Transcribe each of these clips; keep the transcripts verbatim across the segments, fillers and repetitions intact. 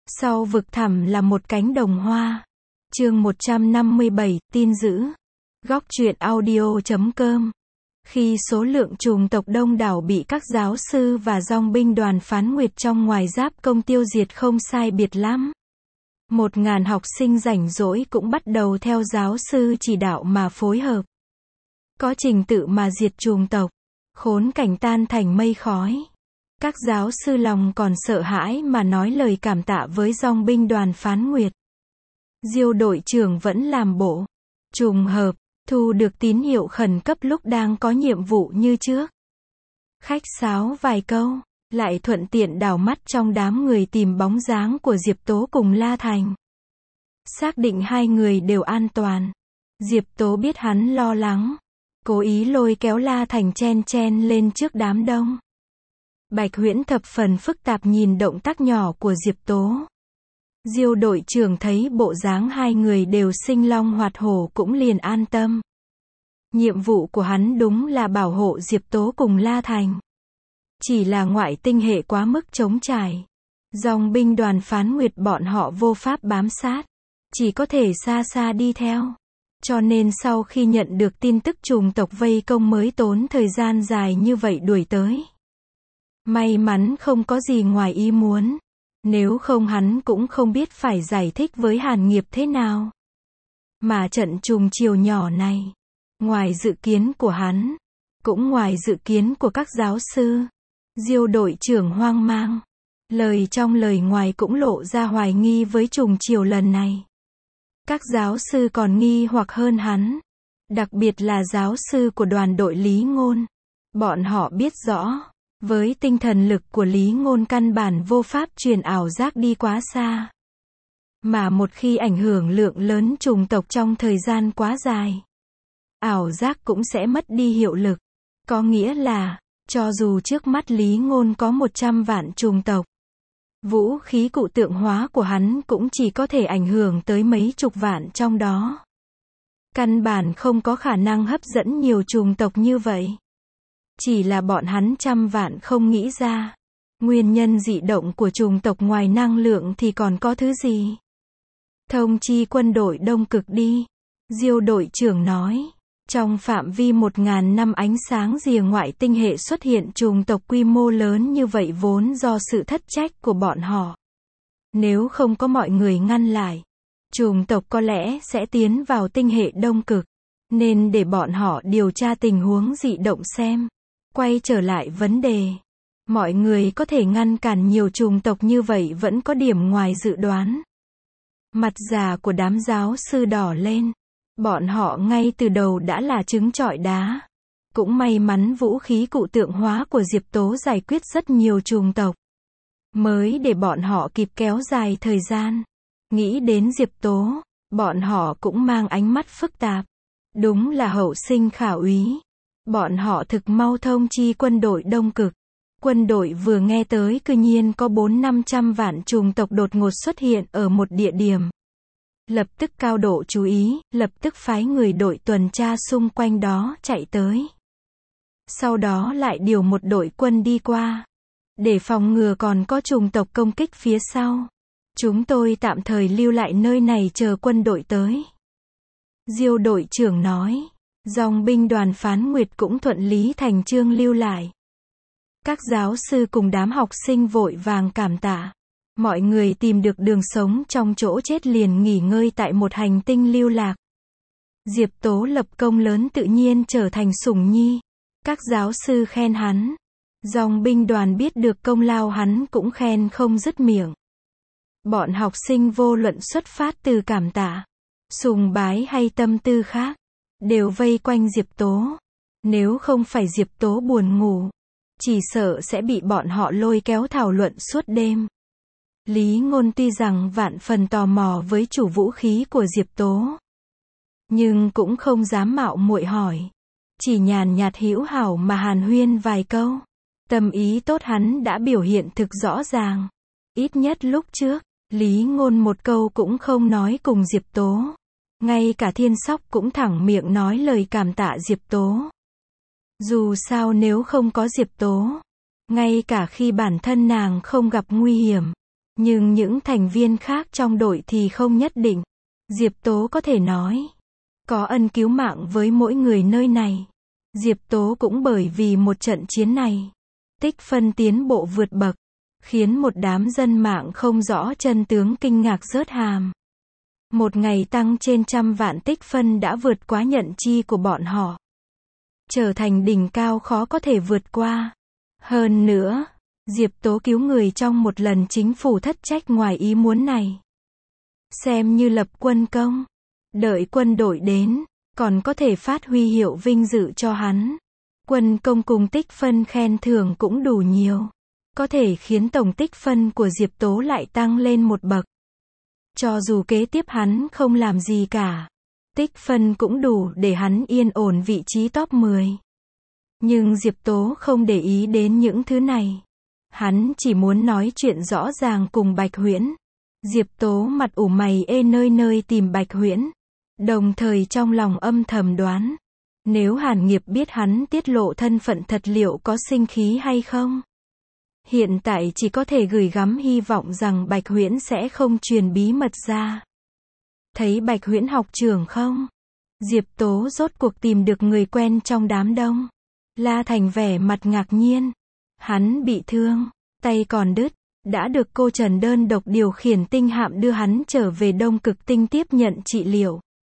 Sau vực thẳm là một cánh đồng hoa. Chương một trăm năm mươi bảy, tin dữ. Góc truyện audio chấm com. Khi số lượng chủng tộc đông đảo bị các giáo sư và dòng binh đoàn phán nguyệt trong ngoài giáp công tiêu diệt không sai biệt lắm. Một ngàn học sinh rảnh rỗi cũng bắt đầu theo giáo sư chỉ đạo mà phối hợp. Có trình tự mà diệt chủng tộc. Khốn cảnh tan thành mây khói. Các giáo sư lòng còn sợ hãi mà nói lời cảm tạ với dòng binh đoàn phán nguyệt. Diêu đội trưởng vẫn làm bộ. Trùng hợp, thu được tín hiệu khẩn cấp lúc đang có nhiệm vụ như trước. Khách sáo vài câu, lại thuận tiện đảo mắt trong đám người tìm bóng dáng của Diệp Tố cùng La Thành. Xác định hai người đều an toàn. Diệp Tố biết hắn lo lắng. Cố ý lôi kéo La Thành chen chen lên trước đám đông. Bạch Huyễn thập phần phức tạp nhìn động tác nhỏ của Diệp Tố. Diêu đội trưởng thấy bộ dáng hai người đều sinh long hoạt hổ cũng liền an tâm. Nhiệm vụ của hắn đúng là bảo hộ Diệp Tố cùng La Thành. Chỉ là ngoại tinh hệ quá mức trống trải. Dòng binh đoàn phán nguyệt bọn họ vô pháp bám sát. Chỉ có thể xa xa đi theo. Cho nên sau khi nhận được tin tức chủng tộc vây công mới tốn thời gian dài như vậy đuổi tới. May mắn không có gì ngoài ý muốn. Nếu không hắn cũng không biết phải giải thích với Hàn Nghiệp thế nào. Mà trận trùng chiều nhỏ này, ngoài dự kiến của hắn, cũng ngoài dự kiến của các giáo sư, Diêu đội trưởng hoang mang. Lời trong lời ngoài cũng lộ ra hoài nghi với trùng chiều lần này. Các giáo sư còn nghi hoặc hơn hắn. Đặc biệt là giáo sư của đoàn đội Lý Ngôn. Bọn họ biết rõ. Với tinh thần lực của Lý Ngôn căn bản vô pháp truyền ảo giác đi quá xa. Mà một khi ảnh hưởng lượng lớn chủng tộc trong thời gian quá dài, ảo giác cũng sẽ mất đi hiệu lực. Có nghĩa là, cho dù trước mắt Lý Ngôn có một trăm vạn chủng tộc, vũ khí cụ tượng hóa của hắn cũng chỉ có thể ảnh hưởng tới mấy chục vạn trong đó. Căn bản không có khả năng hấp dẫn nhiều chủng tộc như vậy. Chỉ là bọn hắn trăm vạn không nghĩ ra. Nguyên nhân dị động của chủng tộc ngoài năng lượng thì còn có thứ gì? Thông chi quân đội Đông Cực đi. Diêu đội trưởng nói. Trong phạm vi một ngàn năm ánh sáng rìa ngoại tinh hệ xuất hiện chủng tộc quy mô lớn như vậy vốn do sự thất trách của bọn họ. Nếu không có mọi người ngăn lại, chủng tộc có lẽ sẽ tiến vào tinh hệ Đông Cực. Nên để bọn họ điều tra tình huống dị động xem. Quay trở lại vấn đề. Mọi người có thể ngăn cản nhiều chủng tộc như vậy vẫn có điểm ngoài dự đoán. Mặt già của đám giáo sư đỏ lên. Bọn họ ngay từ đầu đã là trứng trọi đá. Cũng may mắn vũ khí cụ tượng hóa của Diệp Tố giải quyết rất nhiều chủng tộc. Mới để bọn họ kịp kéo dài thời gian. Nghĩ đến Diệp Tố, bọn họ cũng mang ánh mắt phức tạp. Đúng là hậu sinh khả úy. Bọn họ thực mau thông chi quân đội Đông Cực. Quân đội vừa nghe tới cư nhiên có bốn năm trăm vạn chủng tộc đột ngột xuất hiện ở một địa điểm. Lập tức cao độ chú ý, lập tức phái người đội tuần tra xung quanh đó chạy tới. Sau đó lại điều một đội quân đi qua. Để phòng ngừa còn có chủng tộc công kích phía sau. Chúng tôi tạm thời lưu lại nơi này chờ quân đội tới. Diêu đội trưởng nói. Dòng binh đoàn phán nguyệt cũng thuận lý thành chương lưu lại. Các giáo sư cùng đám học sinh vội vàng cảm tạ. Mọi người tìm được đường sống trong chỗ chết liền nghỉ ngơi tại một hành tinh lưu lạc. Diệp Tố lập công lớn tự nhiên trở thành sủng nhi. Các giáo sư khen hắn. Dòng binh đoàn biết được công lao hắn cũng khen không dứt miệng. Bọn học sinh vô luận xuất phát từ cảm tạ, sùng bái hay tâm tư khác. Đều vây quanh Diệp Tố. Nếu không phải Diệp Tố buồn ngủ, chỉ sợ sẽ bị bọn họ lôi kéo thảo luận suốt đêm. Lý Ngôn tuy rằng vạn phần tò mò với chủ vũ khí của Diệp Tố, nhưng cũng không dám mạo muội hỏi. Chỉ nhàn nhạt hữu hảo mà hàn huyên vài câu. Tâm ý tốt hắn đã biểu hiện thực rõ ràng. Ít nhất lúc trước, Lý Ngôn một câu cũng không nói cùng Diệp Tố. Ngay cả Thiên Sóc cũng thẳng miệng nói lời cảm tạ Diệp Tố. Dù sao nếu không có Diệp Tố, ngay cả khi bản thân nàng không gặp nguy hiểm, Nhưng những thành viên khác trong đội thì không nhất định. Diệp Tố có thể nói, có ân cứu mạng với mỗi người nơi này. Diệp Tố cũng bởi vì một trận chiến này, tích phân tiến bộ vượt bậc, khiến một đám dân mạng không rõ chân tướng kinh ngạc rớt hàm. Một ngày tăng trên trăm vạn tích phân đã vượt quá nhận chi của bọn họ. Trở thành đỉnh cao khó có thể vượt qua. Hơn nữa, Diệp Tố cứu người trong một lần chính phủ thất trách ngoài ý muốn này. Xem như lập quân công. Đợi quân đội đến, còn có thể phát huy hiệu vinh dự cho hắn. Quân công cùng tích phân khen thưởng cũng đủ nhiều. Có thể khiến tổng tích phân của Diệp Tố lại tăng lên một bậc. Cho dù kế tiếp hắn không làm gì cả, tích phân cũng đủ để hắn yên ổn vị trí top mười. Nhưng Diệp Tố không để ý đến những thứ này. Hắn chỉ muốn nói chuyện rõ ràng cùng Bạch Huyễn. Diệp Tố mặt ủ mày ê nơi nơi tìm Bạch Huyễn. Đồng thời trong lòng âm thầm đoán, nếu Hàn Nghiệp biết hắn tiết lộ thân phận thật liệu có sinh khí hay không? Hiện tại chỉ có thể gửi gắm hy vọng rằng Bạch Huyễn sẽ không truyền bí mật ra. Thấy Bạch Huyễn học trưởng không? Diệp Tố rốt cuộc tìm được người quen trong đám đông. La Thành vẻ mặt ngạc nhiên. Hắn bị thương, tay còn đứt, đã được cô Trần đơn độc điều khiển tinh hạm đưa hắn trở về Đông Cực Tinh tiếp nhận trị liệu.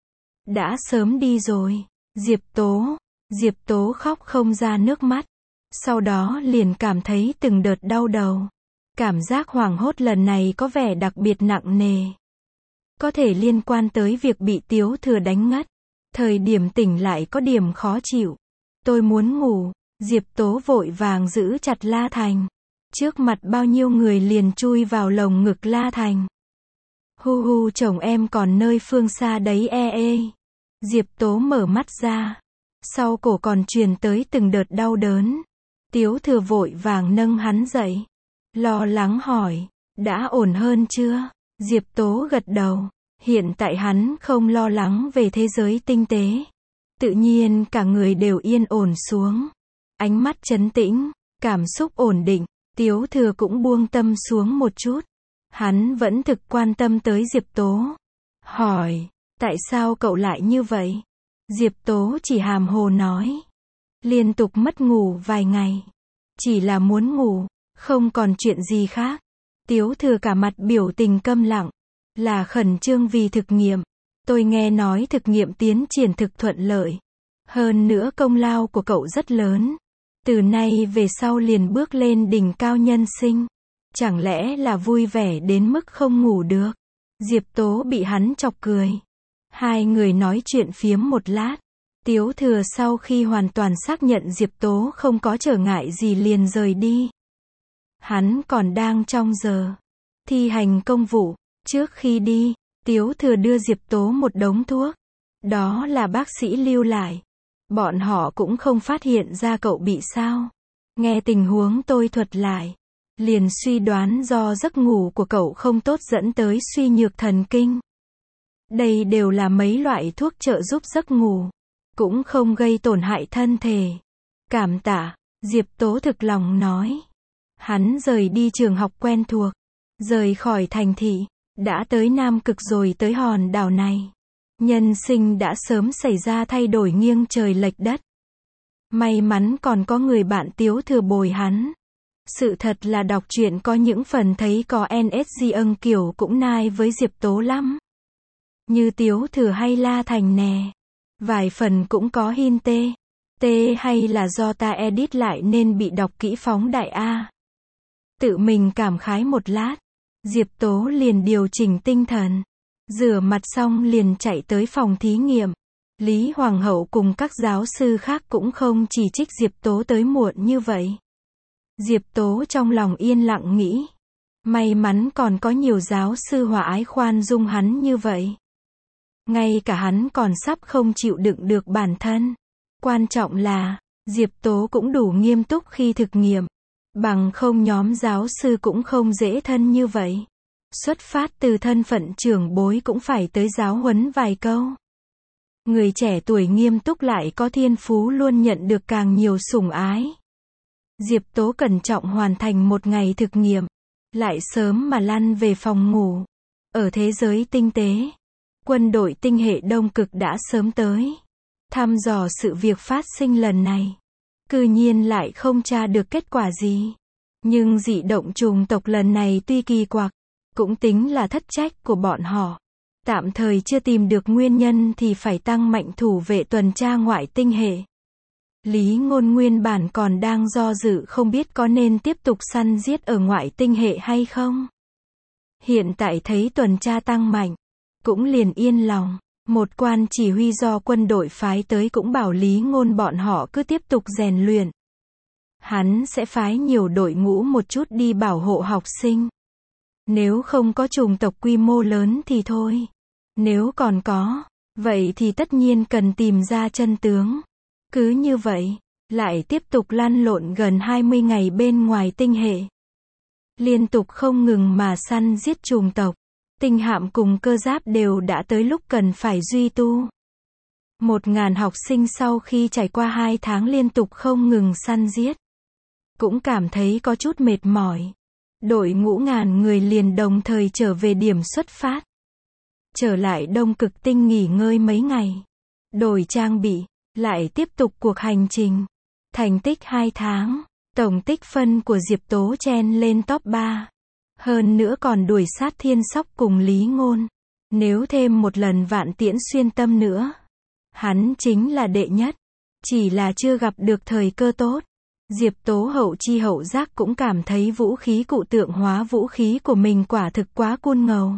Đã sớm đi rồi. Diệp Tố. Diệp Tố khóc không ra nước mắt. Sau đó liền cảm thấy từng đợt đau đầu. Cảm giác hoảng hốt lần này có vẻ đặc biệt nặng nề. Có thể liên quan tới việc bị Tiếu Thừa đánh ngất. Thời điểm tỉnh lại có điểm khó chịu. Tôi muốn ngủ. Diệp Tố vội vàng giữ chặt La Thành. Trước mặt bao nhiêu người liền chui vào lồng ngực La Thành. Hu hu, chồng em còn nơi phương xa đấy e ê. Diệp Tố mở mắt ra. Sau cổ còn truyền tới từng đợt đau đớn. Tiếu Thừa vội vàng nâng hắn dậy. Lo lắng hỏi, đã ổn hơn chưa? Diệp Tố gật đầu. Hiện tại hắn không lo lắng về thế giới tinh tế. Tự nhiên cả người đều yên ổn xuống. Ánh mắt trấn tĩnh, cảm xúc ổn định. Tiếu Thừa cũng buông tâm xuống một chút. Hắn vẫn thực quan tâm tới Diệp Tố. Hỏi, tại sao cậu lại như vậy? Diệp Tố chỉ hàm hồ nói. Liên tục mất ngủ vài ngày. Chỉ là muốn ngủ, không còn chuyện gì khác. Tiếu Thừa cả mặt biểu tình câm lặng. Là khẩn trương vì thực nghiệm. Tôi nghe nói thực nghiệm tiến triển thực thuận lợi. Hơn nữa công lao của cậu rất lớn. Từ nay về sau liền bước lên đỉnh cao nhân sinh. Chẳng lẽ là vui vẻ đến mức không ngủ được? Diệp Tố bị hắn chọc cười. Hai người nói chuyện phiếm một lát. Tiếu Thừa sau khi hoàn toàn xác nhận Diệp Tố không có trở ngại gì liền rời đi. Hắn còn đang trong giờ thi hành công vụ. Trước khi đi, Tiếu Thừa đưa Diệp Tố một đống thuốc. Đó là bác sĩ lưu lại. Bọn họ cũng không phát hiện ra cậu bị sao. Nghe tình huống tôi thuật lại, liền suy đoán do giấc ngủ của cậu không tốt dẫn tới suy nhược thần kinh. Đây đều là mấy loại thuốc trợ giúp giấc ngủ, cũng không gây tổn hại thân thể. Cảm tạ, Diệp Tố thực lòng nói. Hắn rời đi trường học quen thuộc, rời khỏi thành thị, đã tới Nam Cực rồi tới hòn đảo này. Nhân sinh đã sớm xảy ra thay đổi nghiêng trời lệch đất. May mắn còn có người bạn Tiếu Thừa bồi hắn. Sự thật là đọc truyện có những phần thấy có en ét giê ân kiểu cũng nai với Diệp Tố lắm. Như Tiếu Thừa hay La Thành nè. Vài phần cũng có hin tê. Tê hay là do ta edit lại nên bị đọc kỹ phóng đại A. Tự mình cảm khái một lát. Diệp Tố liền điều chỉnh tinh thần. Rửa mặt xong liền chạy tới phòng thí nghiệm. Lý Hoàng hậu cùng các giáo sư khác cũng không chỉ trích Diệp Tố tới muộn như vậy. Diệp Tố trong lòng yên lặng nghĩ. May mắn còn có nhiều giáo sư hòa ái khoan dung hắn như vậy. Ngay cả hắn còn sắp không chịu đựng được bản thân. Quan trọng là, Diệp Tố cũng đủ nghiêm túc khi thực nghiệm. Bằng không nhóm giáo sư cũng không dễ thân như vậy. Xuất phát từ thân phận trưởng bối cũng phải tới giáo huấn vài câu. Người trẻ tuổi nghiêm túc lại có thiên phú luôn nhận được càng nhiều sủng ái. Diệp Tố cẩn trọng hoàn thành một ngày thực nghiệm. lại sớm mà lăn về phòng ngủ. Ở thế giới tinh tế, quân đội tinh hệ Đông Cực đã sớm tới thăm dò sự việc phát sinh lần này. Cư nhiên lại không tra được kết quả gì. Nhưng dị động chủng tộc lần này tuy kỳ quặc, cũng tính là thất trách của bọn họ. Tạm thời chưa tìm được nguyên nhân thì phải tăng mạnh thủ vệ tuần tra ngoại tinh hệ. Lý Ngôn nguyên bản còn đang do dự không biết có nên tiếp tục săn giết ở ngoại tinh hệ hay không. Hiện tại thấy tuần tra tăng mạnh, cũng liền yên lòng. Một quan chỉ huy do quân đội phái tới cũng bảo Lý Ngôn bọn họ cứ tiếp tục rèn luyện. Hắn sẽ phái nhiều đội ngũ một chút đi bảo hộ học sinh. Nếu không có chủng tộc quy mô lớn thì thôi. Nếu còn có, vậy thì tất nhiên cần tìm ra chân tướng. Cứ như vậy, lại tiếp tục lăn lộn gần hai mươi ngày bên ngoài tinh hệ. Liên tục không ngừng mà săn giết chủng tộc. Tinh hạm cùng cơ giáp đều đã tới lúc cần phải duy tu. Một ngàn học sinh sau khi trải qua hai tháng liên tục không ngừng săn giết, cũng cảm thấy có chút mệt mỏi. Đội ngũ ngàn người liền đồng thời trở về điểm xuất phát. Trở lại Đông Cực Tinh nghỉ ngơi mấy ngày. Đổi trang bị, lại tiếp tục cuộc hành trình. Thành tích hai tháng, tổng tích phân của Diệp Tố chen lên top ba. Hơn nữa còn đuổi sát Thiên Sóc cùng Lý Ngôn. Nếu thêm một lần Vạn Tiễn xuyên tâm nữa, hắn chính là đệ nhất. Chỉ là chưa gặp được thời cơ tốt. Diệp Tố hậu chi hậu giác cũng cảm thấy vũ khí cụ tượng hóa vũ khí của mình quả thực quá cool ngầu.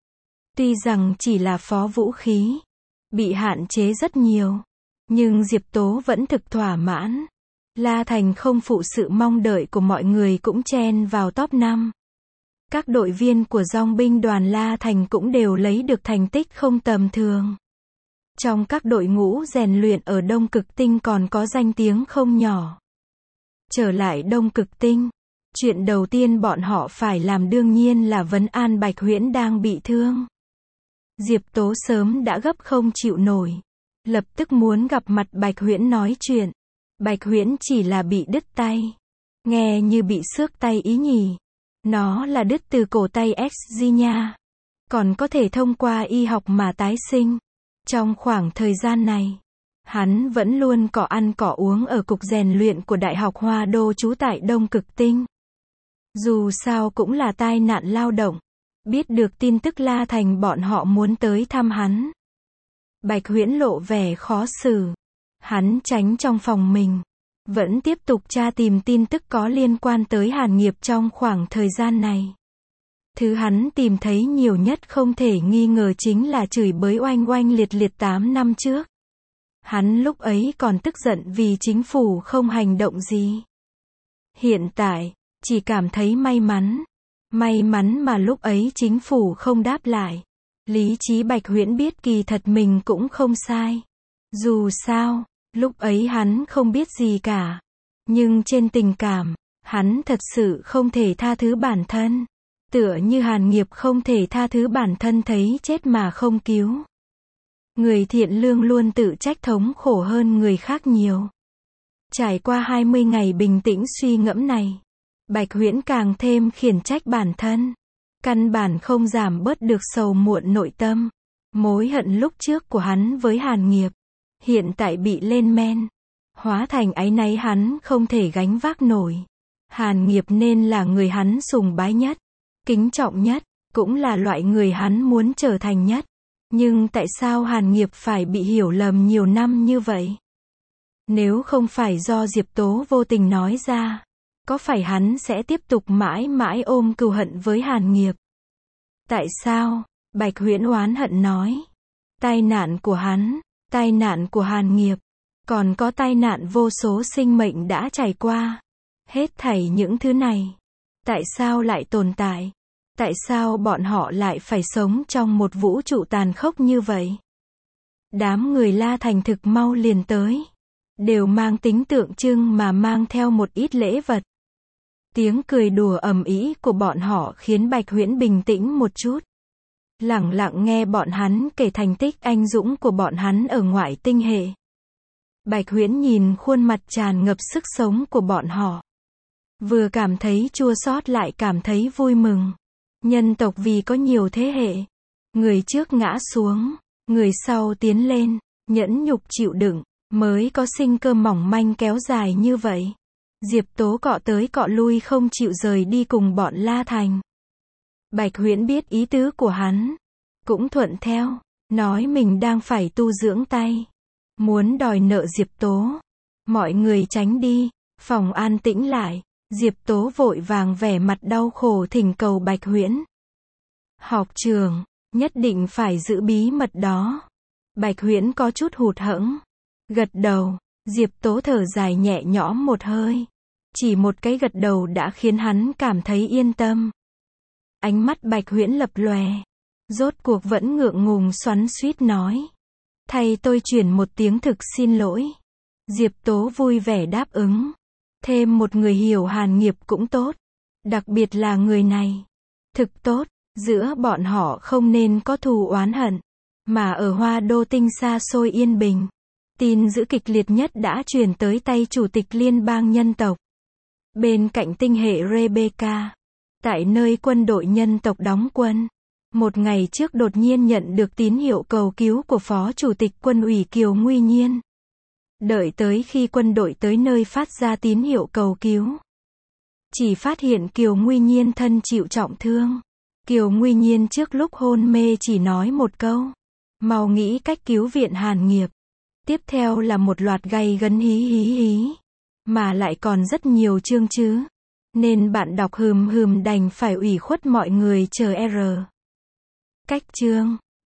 Tuy rằng chỉ là phó vũ khí, bị hạn chế rất nhiều, nhưng Diệp Tố vẫn thực thỏa mãn. La Thành không phụ sự mong đợi của mọi người cũng chen vào top năm. Các đội viên của dòng binh đoàn La Thành cũng đều lấy được thành tích không tầm thường. Trong các đội ngũ rèn luyện ở Đông Cực Tinh còn có danh tiếng không nhỏ. Trở lại Đông Cực Tinh, chuyện đầu tiên bọn họ phải làm đương nhiên là vấn an Bạch Huyễn đang bị thương. Diệp Tố sớm đã gấp không chịu nổi, lập tức muốn gặp mặt Bạch Huyễn nói chuyện. Bạch Huyễn chỉ là bị đứt tay, nghe như bị xước tay ý nhỉ. Nó là đứt từ cổ tay ích gi nha, còn có thể thông qua y học mà tái sinh. Trong khoảng thời gian này, hắn vẫn luôn cỏ ăn cỏ uống ở cục rèn luyện của Đại học Hoa Đô trú tại Đông Cực Tinh. Dù sao cũng là tai nạn lao động. Biết được tin tức La Thành bọn họ muốn tới thăm hắn, Bạch Huyễn lộ vẻ khó xử. Hắn tránh trong phòng mình, vẫn tiếp tục tra tìm tin tức có liên quan tới Hàn Nghiệp trong khoảng thời gian này. Thứ hắn tìm thấy nhiều nhất không thể nghi ngờ chính là chửi bới oanh oanh liệt liệt tám năm trước. Hắn lúc ấy còn tức giận vì chính phủ không hành động gì. Hiện tại, chỉ cảm thấy may mắn. May mắn mà lúc ấy chính phủ không đáp lại. Lý trí Bạch Huyễn biết kỳ thật mình cũng không sai. Dù sao, lúc ấy hắn không biết gì cả. Nhưng trên tình cảm, hắn thật sự không thể tha thứ bản thân. Tựa như Hàn Nghiệp không thể tha thứ bản thân thấy chết mà không cứu. Người thiện lương luôn tự trách thống khổ hơn người khác nhiều. Trải qua hai mươi ngày bình tĩnh suy ngẫm này, Bạch Huyễn càng thêm khiển trách bản thân. Căn bản không giảm bớt được sầu muộn nội tâm. Mối hận lúc trước của hắn với Hàn Nghiệp, hiện tại bị lên men, hóa thành áy náy hắn không thể gánh vác nổi. Hàn Nghiệp nên là người hắn sùng bái nhất, kính trọng nhất, cũng là loại người hắn muốn trở thành nhất. Nhưng tại sao Hàn Nghiệp phải bị hiểu lầm nhiều năm như vậy? Nếu không phải do Diệp Tố vô tình nói ra, có phải hắn sẽ tiếp tục mãi mãi ôm cừu hận với Hàn Nghiệp? Tại sao? Bạch Huyễn oán hận nói. Tai nạn của hắn, tai nạn của Hàn Nghiệp, còn có tai nạn vô số sinh mệnh đã trải qua. Hết thảy những thứ này, tại sao lại tồn tại? Tại sao bọn họ lại phải sống trong một vũ trụ tàn khốc như vậy? Đám người La Thành thực mau liền tới, đều mang tính tượng trưng mà mang theo một ít lễ vật. Tiếng cười đùa ầm ĩ của bọn họ khiến Bạch Huyễn bình tĩnh một chút. Lẳng lặng nghe bọn hắn kể thành tích anh dũng của bọn hắn ở ngoại tinh hệ. Bạch Huyễn nhìn khuôn mặt tràn ngập sức sống của bọn họ, Vừa cảm thấy chua xót lại cảm thấy vui mừng. Nhân tộc vì có nhiều thế hệ. Người trước ngã xuống, người sau tiến lên, nhẫn nhục chịu đựng, mới có sinh cơ mỏng manh kéo dài như vậy. Diệp Tố cọ tới cọ lui không chịu rời đi cùng bọn La Thành. Bạch Huyễn biết ý tứ của hắn, cũng thuận theo, nói mình đang phải tu dưỡng tay, muốn đòi nợ Diệp Tố. Mọi người tránh đi, phòng an tĩnh lại, Diệp Tố vội vàng vẻ mặt đau khổ thỉnh cầu Bạch Huyễn. Học trường, nhất định phải giữ bí mật đó. Bạch Huyễn có chút hụt hẫng, gật đầu. Diệp Tố thở dài nhẹ nhõm một hơi. Chỉ một cái gật đầu đã khiến hắn cảm thấy yên tâm. Ánh mắt Bạch Huyễn lập lòe, rốt cuộc vẫn ngượng ngùng xoắn xuýt nói. Thầy tôi chuyển một tiếng thực xin lỗi. Diệp Tố vui vẻ đáp ứng. Thêm một người hiểu hàn nghiệp cũng tốt. Đặc biệt là người này. Thực tốt, giữa bọn họ không nên có thù oán hận. Mà ở Hoa Đô tinh xa xôi yên bình, tin dữ kịch liệt nhất đã truyền tới tay Chủ tịch Liên bang nhân tộc. Bên cạnh tinh hệ Rebecca, tại nơi quân đội nhân tộc đóng quân, một ngày trước đột nhiên nhận được tín hiệu cầu cứu của Phó Chủ tịch Quân ủy Kiều Nguy Nhiên. Đợi tới khi quân đội tới nơi phát ra tín hiệu cầu cứu, chỉ phát hiện Kiều Nguy Nhiên thân chịu trọng thương. Kiều Nguy Nhiên trước lúc hôn mê chỉ nói một câu: mau nghĩ cách cứu viện Hàn Nghiệp. Tiếp theo là một loạt gay gấn hí hí hí. Mà lại còn rất nhiều chương chứ. Nên bạn đọc hừm hừm đành phải ủy khuất mọi người chờ R. Cách chương